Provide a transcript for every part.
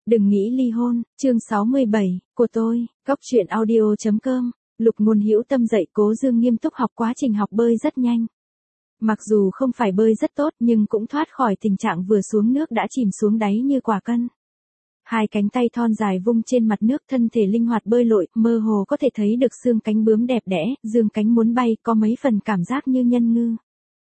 Đừng nghĩ ly hôn, chương 67, của tôi, Góc Chuyện Audio.com, Lục Ngôn hữu tâm dạy Cố Dương nghiêm túc học quá trình học bơi rất nhanh. Mặc dù không phải bơi rất tốt nhưng cũng thoát khỏi tình trạng vừa xuống nước đã chìm xuống đáy như quả cân. Hai cánh tay thon dài vung trên mặt nước, thân thể linh hoạt bơi lội, mơ hồ có thể thấy được xương cánh bướm đẹp đẽ, dương cánh muốn bay, có mấy phần cảm giác như nhân ngư.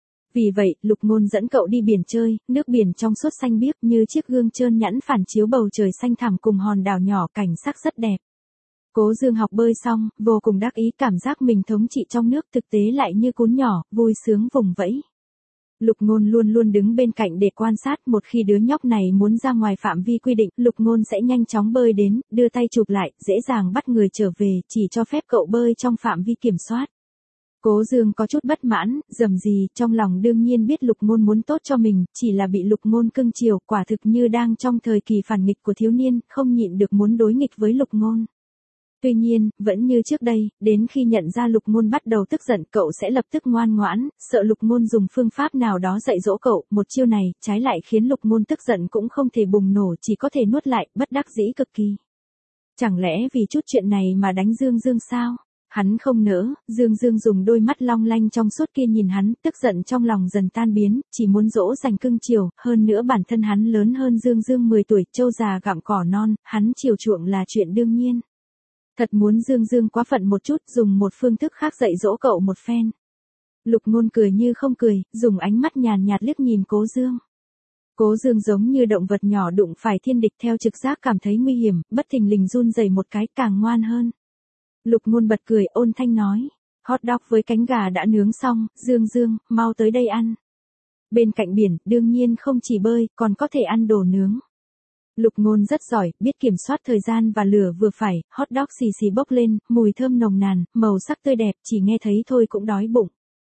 Vì vậy, Lục Ngôn dẫn cậu đi biển chơi, nước biển trong suốt xanh biếc như chiếc gương trơn nhẵn phản chiếu bầu trời xanh thẳm cùng hòn đảo nhỏ, cảnh sắc rất đẹp. Cố Dương học bơi xong, vô cùng đắc ý, cảm giác mình thống trị trong nước, thực tế lại như cún nhỏ, vui sướng vùng vẫy. Lục Ngôn luôn luôn đứng bên cạnh để quan sát, một khi đứa nhóc này muốn ra ngoài phạm vi quy định, Lục Ngôn sẽ nhanh chóng bơi đến, đưa tay chụp lại, dễ dàng bắt người trở về, chỉ cho phép cậu bơi trong phạm vi kiểm soát. Cố Dương có chút bất mãn, rầm rì, trong lòng đương nhiên biết Lục Ngôn muốn tốt cho mình, chỉ là bị Lục Ngôn cưng chiều, quả thực như đang trong thời kỳ phản nghịch của thiếu niên, không nhịn được muốn đối nghịch với Lục Ngôn. Tuy nhiên, vẫn như trước đây, đến khi nhận ra Lục Ngôn bắt đầu tức giận, cậu sẽ lập tức ngoan ngoãn, sợ Lục Ngôn dùng phương pháp nào đó dạy dỗ cậu, một chiêu này, trái lại khiến Lục Ngôn tức giận cũng không thể bùng nổ, chỉ có thể nuốt lại, bất đắc dĩ cực kỳ. Chẳng lẽ vì chút chuyện này mà đánh Dương Dương sao? Hắn không nỡ, Dương Dương dùng đôi mắt long lanh trong suốt kia nhìn hắn, tức giận trong lòng dần tan biến, chỉ muốn dỗ dành cưng chiều, hơn nữa bản thân hắn lớn hơn Dương Dương 10 tuổi, trâu già gặm cỏ non, hắn chiều chuộng là chuyện đương nhiên. Thật muốn Dương Dương quá phận một chút, dùng một phương thức khác dạy dỗ cậu một phen. Lục Ngôn cười như không cười, dùng ánh mắt nhàn nhạt liếc nhìn Cố Dương. Cố Dương giống như động vật nhỏ đụng phải thiên địch, theo trực giác cảm thấy nguy hiểm, bất thình lình run rẩy một cái, càng ngoan hơn. Lục Ngôn bật cười, ôn thanh nói, hot dog với cánh gà đã nướng xong, Dương Dương, mau tới đây ăn. Bên cạnh biển, đương nhiên không chỉ bơi, còn có thể ăn đồ nướng. Lục Ngôn rất giỏi, biết kiểm soát thời gian và lửa vừa phải, hot dog xì xì bốc lên, mùi thơm nồng nàn, màu sắc tươi đẹp, chỉ nghe thấy thôi cũng đói bụng.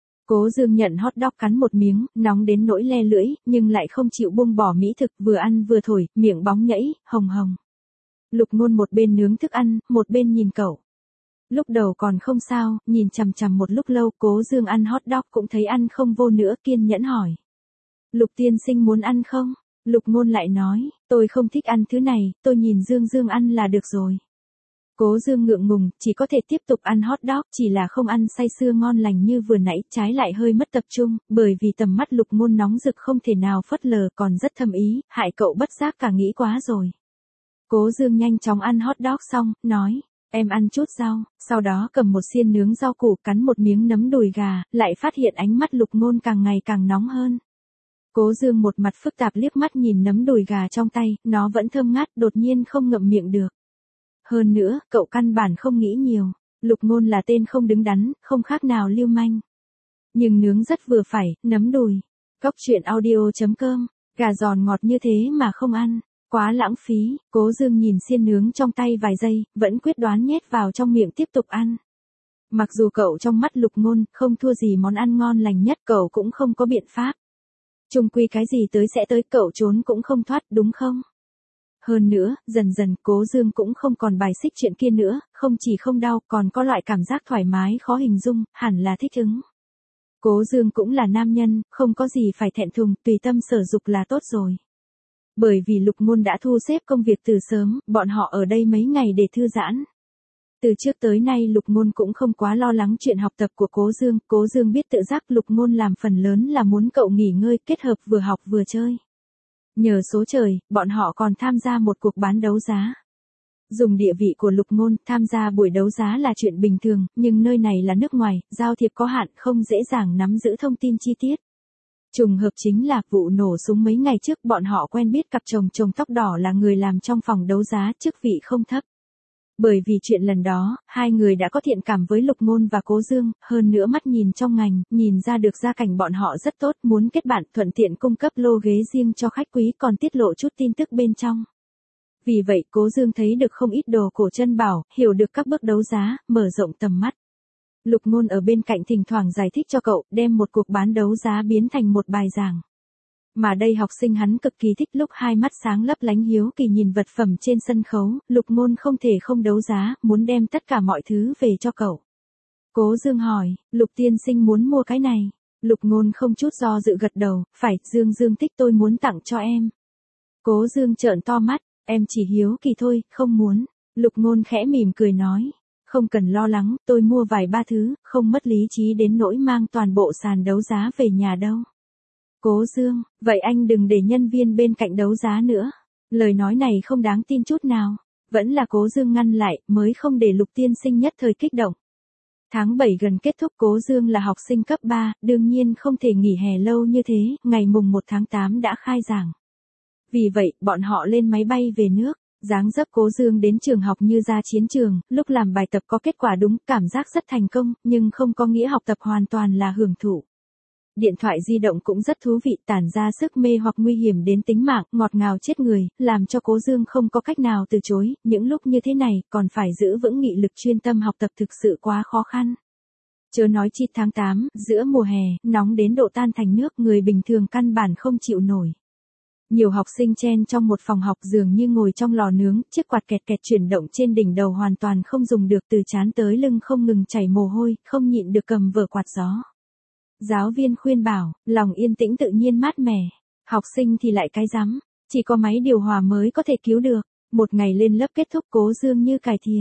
Cố Dương nhận hot dog cắn một miếng, nóng đến nỗi le lưỡi, nhưng lại không chịu buông bỏ mỹ thực, vừa ăn vừa thổi, miệng bóng nhảy, hồng hồng. Lục Ngôn một bên nướng thức ăn, một bên nhìn cậu. Lúc đầu còn không sao, nhìn chằm chằm một lúc lâu, Cố Dương ăn hot dog cũng thấy ăn không vô nữa, kiên nhẫn hỏi. Lục tiên sinh muốn ăn không? Lục Ngôn lại nói, tôi không thích ăn thứ này, tôi nhìn Dương Dương ăn là được rồi. Cố Dương ngượng ngùng, chỉ có thể tiếp tục ăn hot dog, chỉ là không ăn say sưa ngon lành như vừa nãy, trái lại hơi mất tập trung, bởi vì tầm mắt Lục Ngôn nóng rực không thể nào phớt lờ, còn rất thâm ý, hại cậu bất giác cả nghĩ quá rồi. Cố Dương nhanh chóng ăn hot dog xong, nói, em ăn chút rau, sau đó cầm một xiên nướng rau củ, cắn một miếng nấm đùi gà, lại phát hiện ánh mắt Lục Ngôn càng ngày càng nóng hơn. Cố Dương một mặt phức tạp liếc mắt nhìn nấm đùi gà trong tay, nó vẫn thơm ngát, đột nhiên không ngậm miệng được. Hơn nữa, cậu căn bản không nghĩ nhiều, Lục Ngôn là tên không đứng đắn, không khác nào lưu manh. Nhưng nướng rất vừa phải, nấm đùi. Góc Chuyện Audio.com, gà giòn ngọt như thế mà không ăn, quá lãng phí. Cố Dương nhìn xiên nướng trong tay vài giây, vẫn quyết đoán nhét vào trong miệng tiếp tục ăn. Mặc dù cậu trong mắt Lục Ngôn không thua gì món ăn ngon lành nhất, cậu cũng không có biện pháp. Chung quy cái gì tới sẽ tới, cậu trốn cũng không thoát, đúng không? Hơn nữa, dần dần, Cố Dương cũng không còn bài xích chuyện kia nữa, không chỉ không đau, còn có loại cảm giác thoải mái khó hình dung, hẳn là thích ứng. Cố Dương cũng là nam nhân, không có gì phải thẹn thùng, tùy tâm sở dục là tốt rồi. Bởi vì Lục Ngôn đã thu xếp công việc từ sớm, bọn họ ở đây mấy ngày để thư giãn. Từ trước tới nay Lục Ngôn cũng không quá lo lắng chuyện học tập của Cố Dương biết tự giác Lục Ngôn làm phần lớn là muốn cậu nghỉ ngơi, kết hợp vừa học vừa chơi. Nhờ số trời, bọn họ còn tham gia một cuộc bán đấu giá. Dùng địa vị của Lục Ngôn, tham gia buổi đấu giá là chuyện bình thường, nhưng nơi này là nước ngoài, giao thiệp có hạn, không dễ dàng nắm giữ thông tin chi tiết. Trùng hợp chính là vụ nổ súng mấy ngày trước, bọn họ quen biết cặp chồng tóc đỏ là người làm trong phòng đấu giá, chức vị không thấp. Bởi vì chuyện lần đó, hai người đã có thiện cảm với Lục Ngôn và Cố Dương, hơn nữa mắt nhìn trong ngành, nhìn ra được gia cảnh bọn họ rất tốt, muốn kết bạn, thuận tiện cung cấp lô ghế riêng cho khách quý, còn tiết lộ chút tin tức bên trong. Vì vậy, Cố Dương thấy được không ít đồ cổ chân bảo, hiểu được các bước đấu giá, mở rộng tầm mắt. Lục Ngôn ở bên cạnh thỉnh thoảng giải thích cho cậu, đem một cuộc bán đấu giá biến thành một bài giảng. Mà đây học sinh hắn cực kỳ thích, lúc hai mắt sáng lấp lánh hiếu kỳ nhìn vật phẩm trên sân khấu, Lục Ngôn không thể không đấu giá, muốn đem tất cả mọi thứ về cho cậu. Cố Dương hỏi, Lục tiên sinh muốn mua cái này? Lục Ngôn không chút do dự gật đầu, phải, Dương Dương thích, tôi muốn tặng cho em. Cố Dương trợn to mắt, Em chỉ hiếu kỳ thôi, không muốn. Lục Ngôn khẽ mỉm cười nói. Không cần lo lắng, tôi mua vài ba thứ, không mất lý trí đến nỗi mang toàn bộ sàn đấu giá về nhà đâu. Cố Dương, vậy anh đừng để nhân viên bên cạnh đấu giá nữa. Lời nói này không đáng tin chút nào. Vẫn là Cố Dương ngăn lại, mới không để Lục tiên sinh nhất thời kích động. Tháng 7 gần kết thúc, Cố Dương là học sinh cấp 3, đương nhiên không thể nghỉ hè lâu như thế, ngày mùng 1 tháng 8 đã khai giảng. Vì vậy, bọn họ lên máy bay về nước. Dáng dấp Cố Dương đến trường học như ra chiến trường, lúc làm bài tập có kết quả đúng, cảm giác rất thành công, nhưng không có nghĩa học tập hoàn toàn là hưởng thụ. Điện thoại di động cũng rất thú vị, tản ra sức mê hoặc nguy hiểm đến tính mạng, ngọt ngào chết người, làm cho Cố Dương không có cách nào từ chối, những lúc như thế này, còn phải giữ vững nghị lực chuyên tâm học tập thực sự quá khó khăn. Chớ nói chi tháng 8, giữa mùa hè, nóng đến độ tan thành nước, người bình thường căn bản không chịu nổi. Nhiều học sinh chen trong một phòng học dường như ngồi trong lò nướng, chiếc quạt kẹt kẹt chuyển động trên đỉnh đầu hoàn toàn không dùng được, từ trán tới lưng không ngừng chảy mồ hôi, không nhịn được cầm vở quạt gió. Giáo viên khuyên bảo, lòng yên tĩnh tự nhiên mát mẻ, học sinh thì lại cái rắm, chỉ có máy điều hòa mới có thể cứu được. Một ngày lên lớp kết thúc, Cố Dương như cài thìa.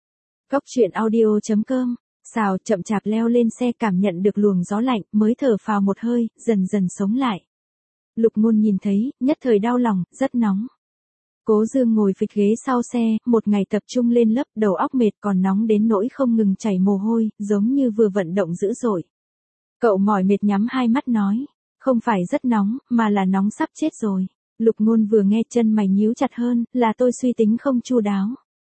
Cóc truyện audio.com, xào chậm chạp leo lên xe, cảm nhận được luồng gió lạnh, mới thở phào một hơi, dần dần sống lại. Lục Ngôn nhìn thấy, nhất thời đau lòng, rất nóng. Cố Dương ngồi phịch ghế sau xe, một ngày tập trung lên lớp, đầu óc mệt còn nóng đến nỗi không ngừng chảy mồ hôi, giống như vừa vận động dữ dội. Cậu mỏi mệt nhắm hai mắt nói, không phải rất nóng, mà là nóng sắp chết rồi. Lục Ngôn vừa nghe chân mày nhíu chặt hơn, là tôi suy tính không chu đáo.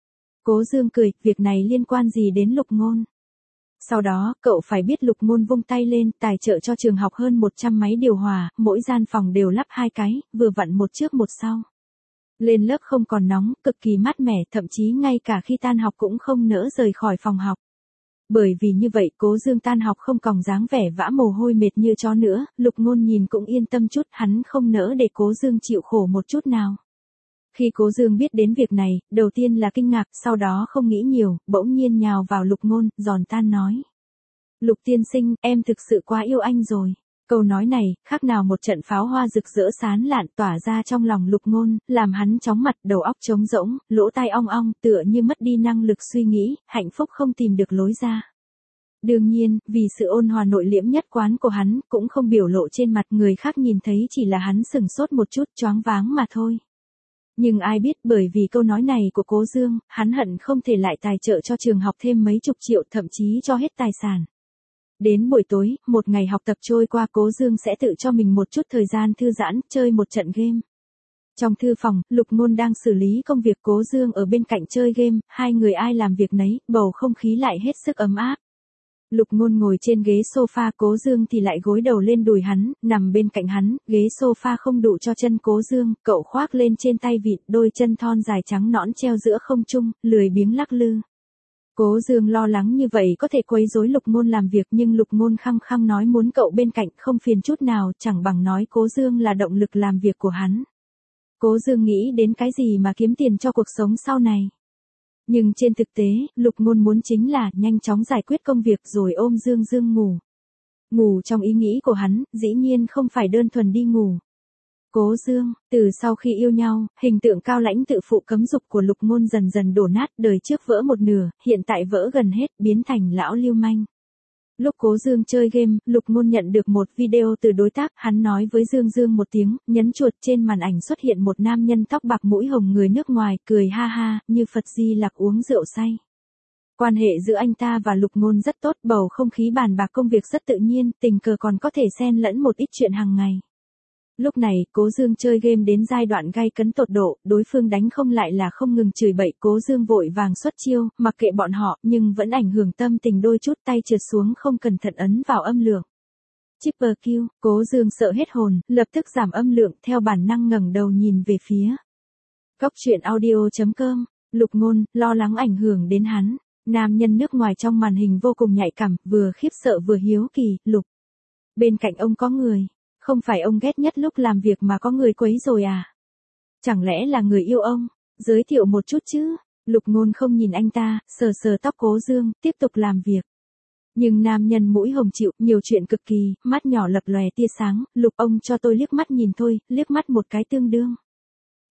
Cố Dương cười, việc này liên quan gì đến Lục Ngôn? Sau đó, cậu phải biết Lục Ngôn vung tay lên, tài trợ cho trường học hơn 100 máy điều hòa, mỗi gian phòng đều lắp 2 cái, vừa vặn một trước một sau. Lên lớp không còn nóng, cực kỳ mát mẻ, thậm chí ngay cả khi tan học cũng không nỡ rời khỏi phòng học. Bởi vì như vậy, Cố Dương tan học không còn dáng vẻ vã mồ hôi mệt như chó nữa, Lục Ngôn nhìn cũng yên tâm chút, hắn không nỡ để Cố Dương chịu khổ một chút nào. Khi Cố Dương biết đến việc này, đầu tiên là kinh ngạc, sau đó không nghĩ nhiều, bỗng nhiên nhào vào Lục Ngôn, giòn tan nói. Lục tiên sinh, em thực sự quá yêu anh rồi. Câu nói này, khác nào một trận pháo hoa rực rỡ sáng lạn tỏa ra trong lòng Lục Ngôn, làm hắn chóng mặt, đầu óc trống rỗng, lỗ tai ong ong, tựa như mất đi năng lực suy nghĩ, hạnh phúc không tìm được lối ra. Đương nhiên, vì sự ôn hòa nội liễm nhất quán của hắn, cũng không biểu lộ trên mặt, người khác nhìn thấy chỉ là hắn sừng sốt một chút, choáng váng mà thôi. Nhưng ai biết, bởi vì câu nói này của Cố Dương, hắn hận không thể lại tài trợ cho trường học thêm mấy chục triệu, thậm chí cho hết tài sản. Đến buổi tối, một ngày học tập trôi qua, Cố Dương sẽ tự cho mình một chút thời gian thư giãn, chơi một trận game. Trong thư phòng, Lục Ngôn đang xử lý công việc, Cố Dương ở bên cạnh chơi game, hai người ai làm việc nấy, bầu không khí lại hết sức ấm áp. Lục Ngôn ngồi trên ghế sofa, Cố Dương thì lại gối đầu lên đùi hắn, nằm bên cạnh hắn, ghế sofa không đủ cho chân Cố Dương, cậu khoác lên trên tay vịn, đôi chân thon dài trắng nõn treo giữa không trung, lười biếng lắc lư. Cố Dương lo lắng như vậy có thể quấy rối Lục Ngôn làm việc, nhưng Lục Ngôn khăng khăng nói muốn cậu bên cạnh, không phiền chút nào, chẳng bằng nói Cố Dương là động lực làm việc của hắn. Cố Dương nghĩ đến cái gì mà kiếm tiền cho cuộc sống sau này. Nhưng trên thực tế, Lục Ngôn muốn chính là nhanh chóng giải quyết công việc rồi ôm Dương Dương ngủ. Ngủ trong ý nghĩ của hắn, dĩ nhiên không phải đơn thuần đi ngủ. Cố Dương, từ sau khi yêu nhau, hình tượng cao lãnh tự phụ cấm dục của Lục Ngôn dần dần đổ nát, đời trước vỡ một nửa, hiện tại vỡ gần hết, biến thành lão lưu manh. Lúc Cố Dương chơi game, Lục Ngôn nhận được một video từ đối tác, hắn nói với Dương Dương một tiếng, nhấn chuột, trên màn ảnh xuất hiện một nam nhân tóc bạc mũi hồng người nước ngoài, cười ha ha, như Phật Di Lặc uống rượu say. Quan hệ giữa anh ta và Lục Ngôn rất tốt, bầu không khí bàn bạc công việc rất tự nhiên, tình cờ còn có thể xen lẫn một ít chuyện hàng ngày. Lúc này, Cố Dương chơi game đến giai đoạn gay cấn tột độ, đối phương đánh không lại là không ngừng chửi bậy, Cố Dương vội vàng xuất chiêu, mặc kệ bọn họ, nhưng vẫn ảnh hưởng tâm tình đôi chút, tay trượt xuống không cẩn thận ấn vào âm lượng. Triple kill, Cố Dương sợ hết hồn, lập tức giảm âm lượng, theo bản năng ngẩng đầu nhìn về phía. Cóc truyện audio.com, Lục Ngôn, lo lắng ảnh hưởng đến hắn. Nam nhân nước ngoài trong màn hình vô cùng nhạy cảm, vừa khiếp sợ vừa hiếu kỳ, Lục. Bên cạnh ông có người. Không phải ông ghét nhất lúc làm việc mà có người quấy rồi à? Chẳng lẽ là người yêu ông? Giới thiệu một chút chứ? Lục Ngôn không nhìn anh ta, sờ sờ tóc Cố Dương, tiếp tục làm việc. Nhưng nam nhân mũi hồng chịu, nhiều chuyện cực kỳ, mắt nhỏ lập lòe tia sáng, Lục ông cho tôi liếc mắt nhìn thôi, liếc mắt một cái tương đương.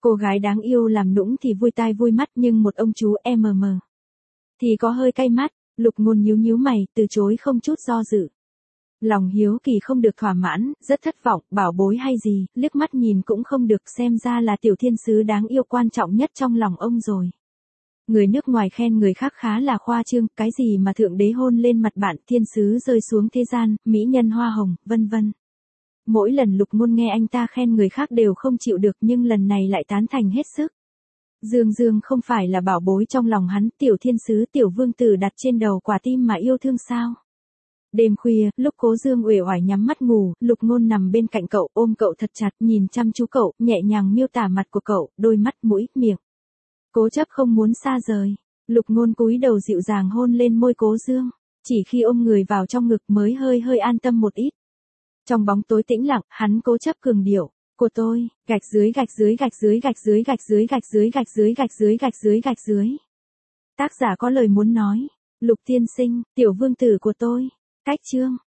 Cô gái đáng yêu làm nũng thì vui tai vui mắt nhưng một ông chú thì có hơi cay mắt. Lục Ngôn nhíu nhíu mày, từ chối không chút do dự. Lòng hiếu kỳ không được thỏa mãn, rất thất vọng, bảo bối hay gì, liếc mắt nhìn cũng không được, xem ra là tiểu thiên sứ đáng yêu quan trọng nhất trong lòng ông rồi. Người nước ngoài khen người khác khá là khoa trương, cái gì mà thượng đế hôn lên mặt bạn, thiên sứ rơi xuống thế gian, mỹ nhân hoa hồng, vân vân. Mỗi lần Lục Ngôn nghe anh ta khen người khác đều không chịu được nhưng lần này lại tán thành hết sức. Dương Dương không phải là bảo bối trong lòng hắn, tiểu thiên sứ tiểu vương tử đặt trên đầu quả tim mà yêu thương sao. Đêm khuya, lúc Cố Dương uể oải nhắm mắt ngủ, Lục Ngôn nằm bên cạnh cậu, ôm cậu thật chặt, nhìn chăm chú cậu, nhẹ nhàng miêu tả mặt của cậu, đôi mắt, mũi, miệng. Cố chấp không muốn xa rời. Lục Ngôn cúi đầu dịu dàng hôn lên môi Cố Dương, chỉ khi ôm người vào trong ngực mới hơi an tâm một ít. Trong bóng tối tĩnh lặng, hắn cố chấp cường điệu, của tôi, gạch dưới gạch dưới gạch dưới gạch dưới gạch dưới gạch dưới gạch dưới gạch dưới gạch dưới gạch dưới. Tác giả có lời muốn nói, Lục tiên sinh, tiểu vương tử của tôi. Cách chương